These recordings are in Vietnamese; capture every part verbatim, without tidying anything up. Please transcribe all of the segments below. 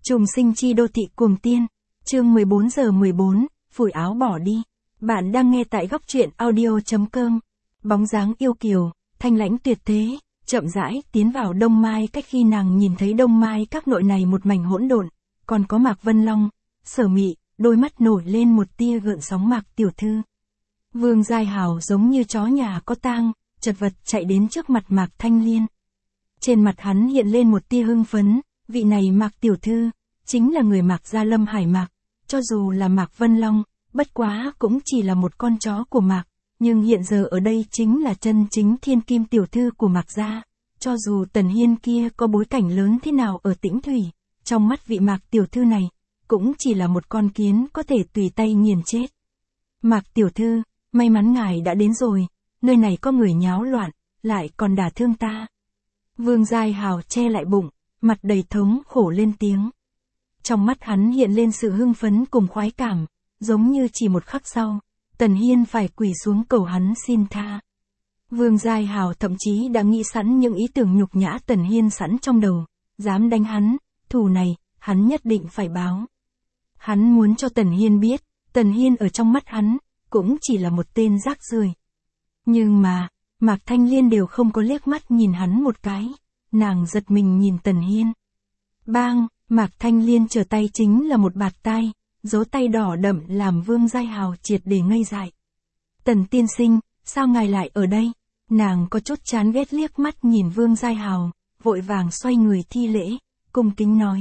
Trùng sinh chi đô thị cuồng tiên. Chương mười bốn giờ mười bốn, phủi áo bỏ đi. Bạn đang nghe tại góc truyện audio chấm com. Bóng dáng yêu kiều, thanh lãnh tuyệt thế, chậm rãi tiến vào Đông Mai cách khi nàng nhìn thấy Đông Mai các nội này một mảnh hỗn độn, còn có Mạc Vân Long, Sở Mị, đôi mắt nổi lên một tia gợn sóng. Mạc tiểu thư. Vương Giai Hào giống như chó nhà có tang, chật vật chạy đến trước mặt Mạc Thanh Liên. Trên mặt hắn hiện lên một tia hưng phấn, vị này Mạc tiểu thư, chính là người Mạc gia Lâm Hải Mạc, cho dù là Mạc Vân Long, bất quá cũng chỉ là một con chó của Mạc, nhưng hiện giờ ở đây chính là chân chính thiên kim tiểu thư của Mạc gia, cho dù Tần Hiên kia có bối cảnh lớn thế nào ở Tĩnh Thủy, trong mắt vị Mạc tiểu thư này, cũng chỉ là một con kiến có thể tùy tay nghiền chết. Mạc tiểu thư, may mắn ngài đã đến rồi, nơi này có người nháo loạn, lại còn đả thương ta. Vương Giai Hào che lại bụng, mặt đầy thống khổ lên tiếng. Trong mắt hắn hiện lên sự hưng phấn cùng khoái cảm, giống như chỉ một khắc sau, Tần Hiên phải quỳ xuống cầu hắn xin tha. Vương Giai Hào thậm chí đã nghĩ sẵn những ý tưởng nhục nhã Tần Hiên sẵn trong đầu, dám đánh hắn, thù này, hắn nhất định phải báo. Hắn muốn cho Tần Hiên biết, Tần Hiên ở trong mắt hắn, cũng chỉ là một tên rác rưởi. Nhưng mà, Mạc Thanh Liên đều không có liếc mắt nhìn hắn một cái, nàng giật mình nhìn Tần Hiên. Bang, Mạc Thanh Liên trở tay chính là một bạt tai, dấu tay đỏ đậm làm Vương Giai Hào triệt để ngây dại. Tần tiên sinh, sao ngài lại ở đây? Nàng có chút chán ghét liếc mắt nhìn Vương Giai Hào, vội vàng xoay người thi lễ, cung kính nói.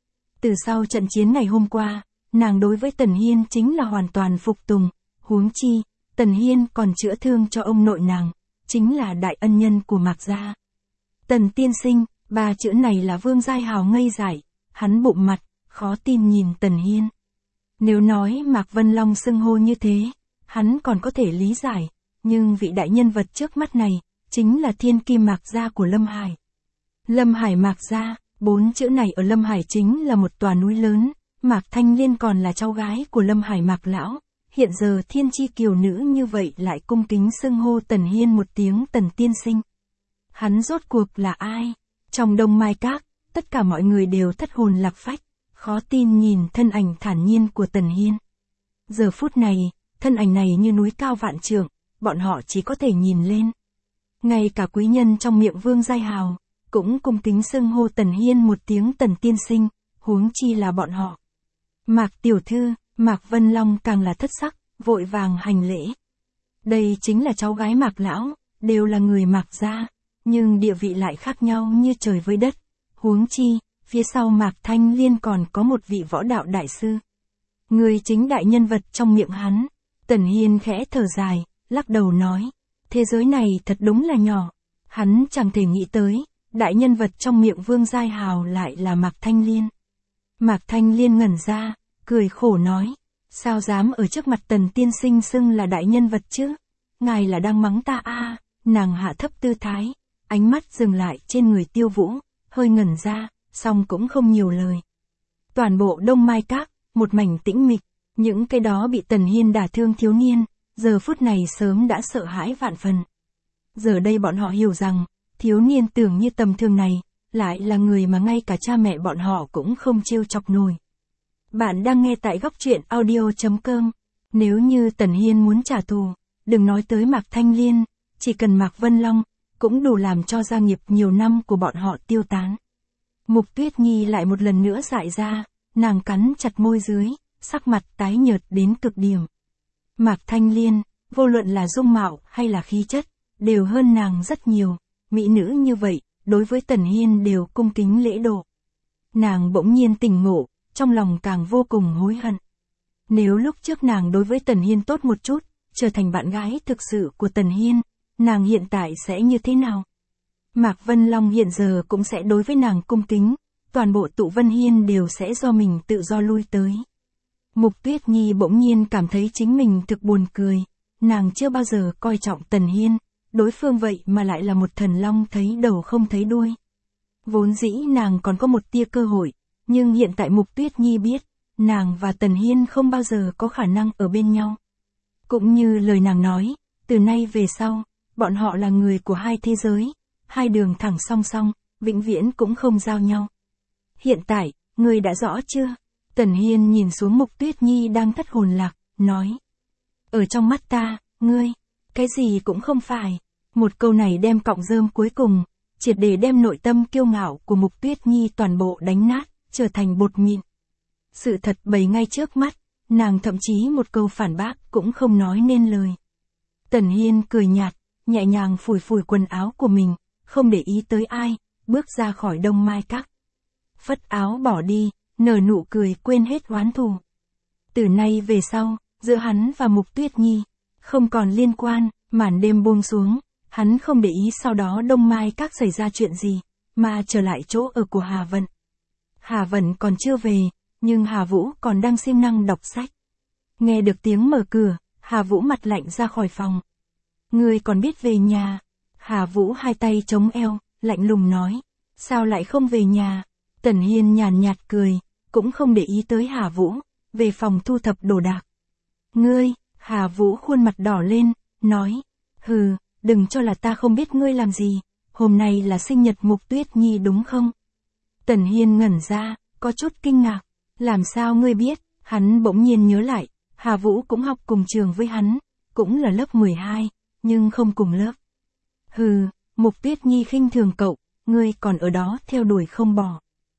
Từ sau trận chiến ngày hôm qua, nàng đối với Tần Hiên chính là hoàn toàn phục tùng, huống chi, Tần Hiên còn chữa thương cho ông nội nàng, chính là đại ân nhân của Mạc gia. Tần tiên sinh, ba chữ này là Vương Giai Hào ngây dại, hắn bụng mặt, khó tin nhìn Tần Hiên. Nếu nói Mạc Vân Long xưng hô như thế, hắn còn có thể lý giải, nhưng vị đại nhân vật trước mắt này, chính là thiên kim Mạc gia của Lâm Hải. Lâm Hải Mạc gia, bốn chữ này ở Lâm Hải chính là một tòa núi lớn, Mạc Thanh Liên còn là cháu gái của Lâm Hải Mạc lão, hiện giờ thiên chi kiều nữ như vậy lại cung kính xưng hô Tần Hiên một tiếng Tần tiên sinh. Hắn rốt cuộc là ai? Trong Đông Mai Các, tất cả mọi người đều thất hồn lạc phách, khó tin nhìn thân ảnh thản nhiên của Tần Hiên. Giờ phút này, thân ảnh này như núi cao vạn trượng, bọn họ chỉ có thể nhìn lên. Ngay cả quý nhân trong miệng Vương Giai Hào, cũng cung kính xưng hô Tần Hiên một tiếng Tần tiên sinh, huống chi là bọn họ. Mạc tiểu thư, Mạc Vân Long càng là thất sắc, vội vàng hành lễ. Đây chính là cháu gái Mạc lão, đều là người Mạc gia, nhưng địa vị lại khác nhau như trời với đất. Huống chi, phía sau Mạc Thanh Liên còn có một vị võ đạo đại sư. Người chính đại nhân vật trong miệng hắn. Tần Hiên khẽ thở dài, lắc đầu nói. Thế giới này thật đúng là nhỏ. Hắn chẳng thể nghĩ tới, đại nhân vật trong miệng Vương Giai Hào lại là Mạc Thanh Liên. Mạc Thanh Liên ngẩn ra, cười khổ nói. Sao dám ở trước mặt Tần tiên sinh xưng là đại nhân vật chứ? Ngài là đang mắng ta à? Nàng hạ thấp tư thái, ánh mắt dừng lại trên người Tiêu Vũ, hơi ngẩn ra, song cũng không nhiều lời. Toàn bộ Đông Mai Các, một mảnh tĩnh mịch, những cái đó bị Tần Hiên đả thương thiếu niên, giờ phút này sớm đã sợ hãi vạn phần. Giờ đây bọn họ hiểu rằng, thiếu niên tưởng như tầm thường này, lại là người mà ngay cả cha mẹ bọn họ cũng không trêu chọc nổi. Bạn đang nghe tại góc truyện audio chấm com. Nếu như Tần Hiên muốn trả thù, đừng nói tới Mạc Thanh Liên, chỉ cần Mạc Vân Long, cũng đủ làm cho gia nghiệp nhiều năm của bọn họ tiêu tán. Mục Tuyết Nhi lại một lần nữa dại ra, nàng cắn chặt môi dưới, sắc mặt tái nhợt đến cực điểm. Mạc Thanh Liên, vô luận là dung mạo hay là khí chất, đều hơn nàng rất nhiều, mỹ nữ như vậy, đối với Tần Hiên đều cung kính lễ độ. Nàng bỗng nhiên tỉnh ngộ, trong lòng càng vô cùng hối hận. Nếu lúc trước nàng đối với Tần Hiên tốt một chút, trở thành bạn gái thực sự của Tần Hiên, nàng hiện tại sẽ như thế nào? Mạc Vân Long hiện giờ cũng sẽ đối với nàng cung kính, toàn bộ tụ Vân Hiên đều sẽ do mình tự do lui tới. Mục Tuyết Nhi bỗng nhiên cảm thấy chính mình thực buồn cười, nàng chưa bao giờ coi trọng Tần Hiên, đối phương vậy mà lại là một thần long thấy đầu không thấy đuôi. Vốn dĩ nàng còn có một tia cơ hội, nhưng hiện tại Mục Tuyết Nhi biết, nàng và Tần Hiên không bao giờ có khả năng ở bên nhau. Cũng như lời nàng nói, từ nay về sau, bọn họ là người của hai thế giới, hai đường thẳng song song, vĩnh viễn cũng không giao nhau. Hiện tại, ngươi đã rõ chưa? Tần Hiên nhìn xuống Mục Tuyết Nhi đang thất hồn lạc, nói. Ở trong mắt ta, ngươi, cái gì cũng không phải. Một câu này đem cọng rơm cuối cùng, triệt để đem nội tâm kiêu ngạo của Mục Tuyết Nhi toàn bộ đánh nát, trở thành bột mịn. Sự thật bày ngay trước mắt, nàng thậm chí một câu phản bác cũng không nói nên lời. Tần Hiên cười nhạt, nhẹ nhàng phủi phủi quần áo của mình, không để ý tới ai, bước ra khỏi Đông Mai Các. Phất áo bỏ đi, nở nụ cười quên hết oán thù. Từ nay về sau, giữa hắn và Mục Tuyết Nhi, không còn liên quan, màn đêm buông xuống, hắn không để ý sau đó Đông Mai Các xảy ra chuyện gì, mà trở lại chỗ ở của Hà Vận. Hà Vận còn chưa về, nhưng Hà Vũ còn đang siêng năng đọc sách. Nghe được tiếng mở cửa, Hà Vũ mặt lạnh ra khỏi phòng. Ngươi còn biết về nhà? Hà Vũ hai tay chống eo, lạnh lùng nói. Sao lại không về nhà? Tần Hiên nhàn nhạt cười, cũng không để ý tới Hà Vũ, về phòng thu thập đồ đạc. Ngươi, Hà Vũ khuôn mặt đỏ lên, nói. Hừ, đừng cho là ta không biết ngươi làm gì, hôm nay là sinh nhật Mục Tuyết Nhi đúng không? Tần Hiên ngẩn ra, có chút kinh ngạc. Làm sao ngươi biết? Hắn bỗng nhiên nhớ lại, Hà Vũ cũng học cùng trường với hắn, cũng là lớp mười hai, nhưng không cùng lớp. Hừ, Mục Tuyết Nhi khinh thường cậu, ngươi còn ở đó theo đuổi không bỏ.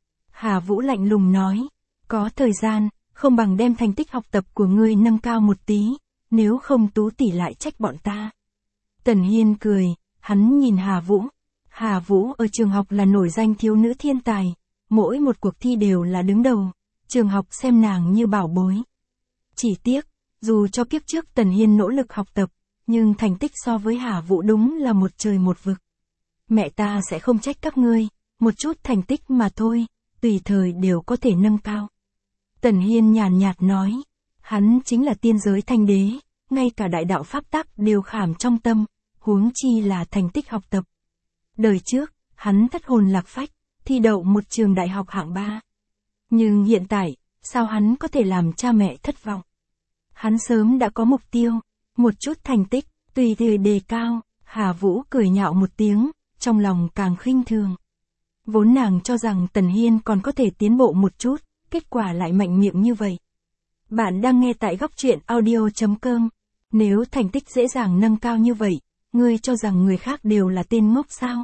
Hà Vũ lạnh lùng nói, có thời gian, không bằng đem thành tích học tập của ngươi nâng cao một tí, nếu không Tú tỷ lại trách bọn ta. Tần Hiên cười, hắn nhìn Hà Vũ. Hà Vũ ở trường học là nổi danh thiếu nữ thiên tài, mỗi một cuộc thi đều là đứng đầu, trường học xem nàng như bảo bối. Chỉ tiếc, dù cho kiếp trước Tần Hiên nỗ lực học tập, nhưng thành tích so với Hà Vũ đúng là một trời một vực. Mẹ ta sẽ không trách các ngươi, một chút thành tích mà thôi, tùy thời đều có thể nâng cao. Tần Hiên nhàn nhạt nói, hắn chính là tiên giới thanh đế, ngay cả đại đạo pháp tắc đều khảm trong tâm, huống chi là thành tích học tập. Đời trước, hắn thất hồn lạc phách, thi đậu một trường đại học hạng ba. Nhưng hiện tại, sao hắn có thể làm cha mẹ thất vọng? Hắn sớm đã có mục tiêu, một chút thành tích, tùy thời đề cao. Hà Vũ cười nhạo một tiếng, trong lòng càng khinh thường. Vốn nàng cho rằng Tần Hiên còn có thể tiến bộ một chút, kết quả lại mạnh miệng như vậy. Bạn đang nghe tại góc truyện audio chấm com. Nếu thành tích dễ dàng nâng cao như vậy, ngươi cho rằng người khác đều là tên ngốc sao?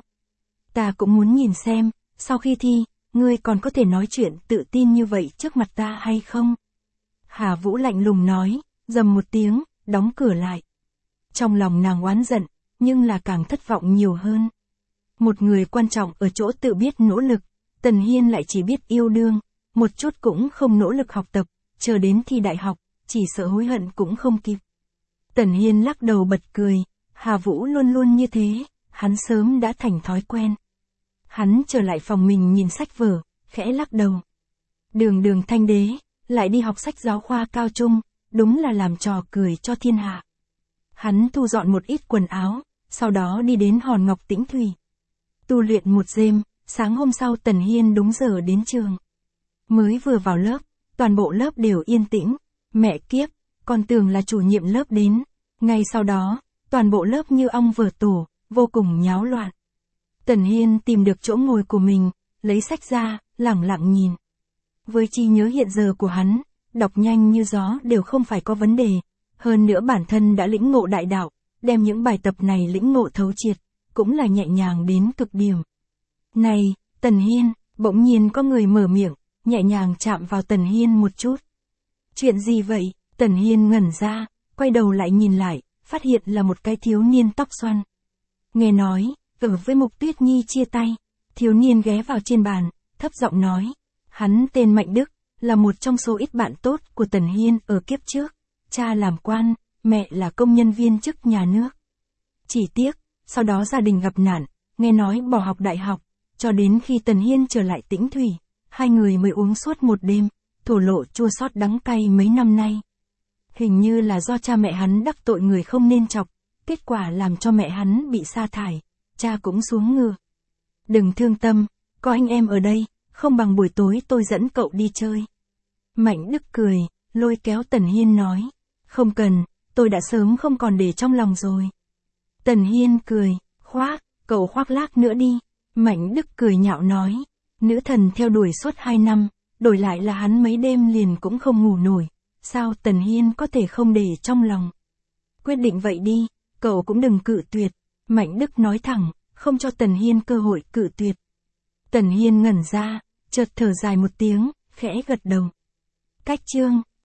Ta cũng muốn nhìn xem, sau khi thi, ngươi còn có thể nói chuyện tự tin như vậy trước mặt ta hay không? Hà Vũ lạnh lùng nói, rầm một tiếng, đóng cửa lại. Trong lòng nàng oán giận, nhưng là càng thất vọng nhiều hơn. Một người quan trọng ở chỗ tự biết nỗ lực, Tần Hiên lại chỉ biết yêu đương, một chút cũng không nỗ lực học tập, chờ đến thi đại học, chỉ sợ hối hận cũng không kịp. Tần Hiên lắc đầu bật cười, Hà Vũ luôn luôn như thế, hắn sớm đã thành thói quen. Hắn trở lại phòng mình nhìn sách vở, khẽ lắc đầu. Đường đường thanh đế, lại đi học sách giáo khoa cao trung, đúng là làm trò cười cho thiên hạ. Hắn thu dọn một ít quần áo, sau đó đi đến Hòn Ngọc Tĩnh Thủy. Tu luyện một đêm, sáng hôm sau Tần Hiên đúng giờ đến trường. Mới vừa vào lớp, toàn bộ lớp đều yên tĩnh, mẹ kiếp, còn tưởng là chủ nhiệm lớp đến. Ngay sau đó, toàn bộ lớp như ong vỡ tổ, vô cùng nháo loạn. Tần Hiên tìm được chỗ ngồi của mình, lấy sách ra, lẳng lặng nhìn. Với trí nhớ hiện giờ của hắn, đọc nhanh như gió đều không phải có vấn đề. Hơn nữa bản thân đã lĩnh ngộ đại đạo, đem những bài tập này lĩnh ngộ thấu triệt, cũng là nhẹ nhàng đến cực điểm. Này, Tần Hiên, bỗng nhiên có người mở miệng, nhẹ nhàng chạm vào Tần Hiên một chút. Chuyện gì vậy? Tần Hiên ngẩn ra, quay đầu lại nhìn lại, phát hiện là một cái thiếu niên tóc xoăn. Nghe nói, ở với Mục Tuyết Nhi chia tay, thiếu niên ghé vào trên bàn, thấp giọng nói. Hắn tên Mạnh Đức, là một trong số ít bạn tốt của Tần Hiên ở kiếp trước. Cha làm quan, mẹ là công nhân viên chức nhà nước. Chỉ tiếc, sau đó gia đình gặp nạn, nghe nói bỏ học đại học, cho đến khi Tần Hiên trở lại Tĩnh Thủy, hai người mới uống suốt một đêm, thổ lộ chua xót đắng cay mấy năm nay. Hình như là do cha mẹ hắn đắc tội người không nên chọc, kết quả làm cho mẹ hắn bị sa thải, cha cũng xuống ngựa. Đừng thương tâm, có anh em ở đây, không bằng buổi tối tôi dẫn cậu đi chơi. Mạnh Đức cười, lôi kéo Tần Hiên nói, không cần, tôi đã sớm không còn để trong lòng rồi. Tần Hiên cười, khoác, cậu khoác lác nữa đi. Mạnh Đức cười nhạo nói, nữ thần theo đuổi suốt hai năm, đổi lại là hắn mấy đêm liền cũng không ngủ nổi, sao Tần Hiên có thể không để trong lòng. Quyết định vậy đi, cậu cũng đừng cự tuyệt, Mạnh Đức nói thẳng, không cho Tần Hiên cơ hội cự tuyệt. Tần Hiên ngẩn ra, chợt thở dài một tiếng, khẽ gật đầu. Cách chương